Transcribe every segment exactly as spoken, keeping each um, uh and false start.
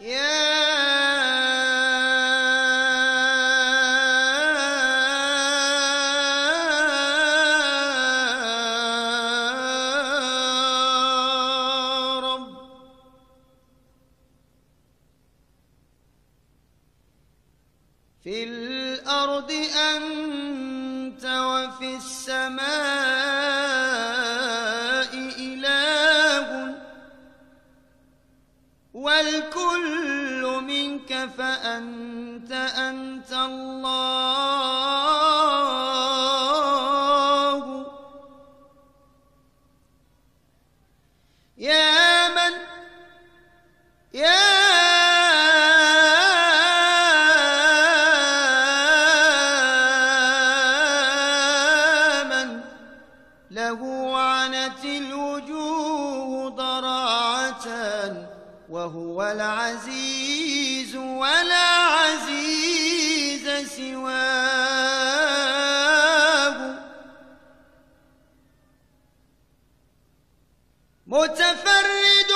في الأرض أنت وفي السماء إله والكل منك فأنت أنت الله يا من يا له عنت الوجوه ضراعة وهو العزيز ولا عزيز سواه متفرد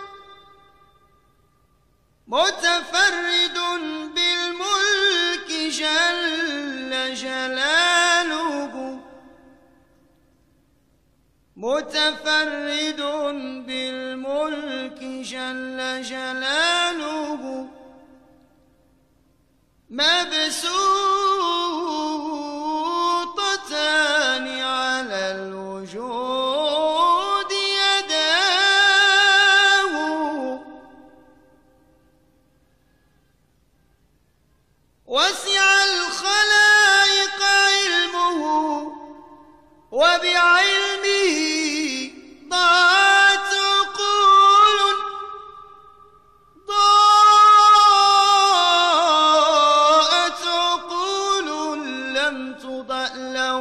متفرد بالملك جل جلاله متفرد بالملك جل جلاله مبسوطتان على الوجود يداه وسع الخلائق علمه وبعلمه ضاعت عقول ضاءت عقول لم تضأ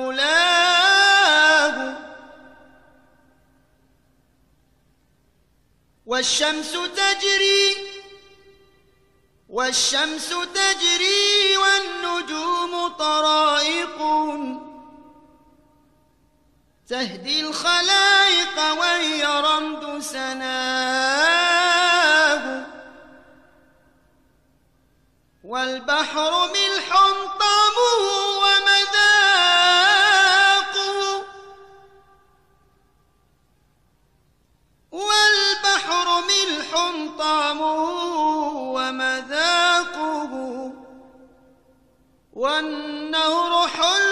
لولاه والشمس تجري والشمس تجري والنجوم طرائق تهدي الخلائق وهي رمد سناه والبحر ملح طعمه ومذاقه والبحر ملح طعمه ومذاقه والنهر حلو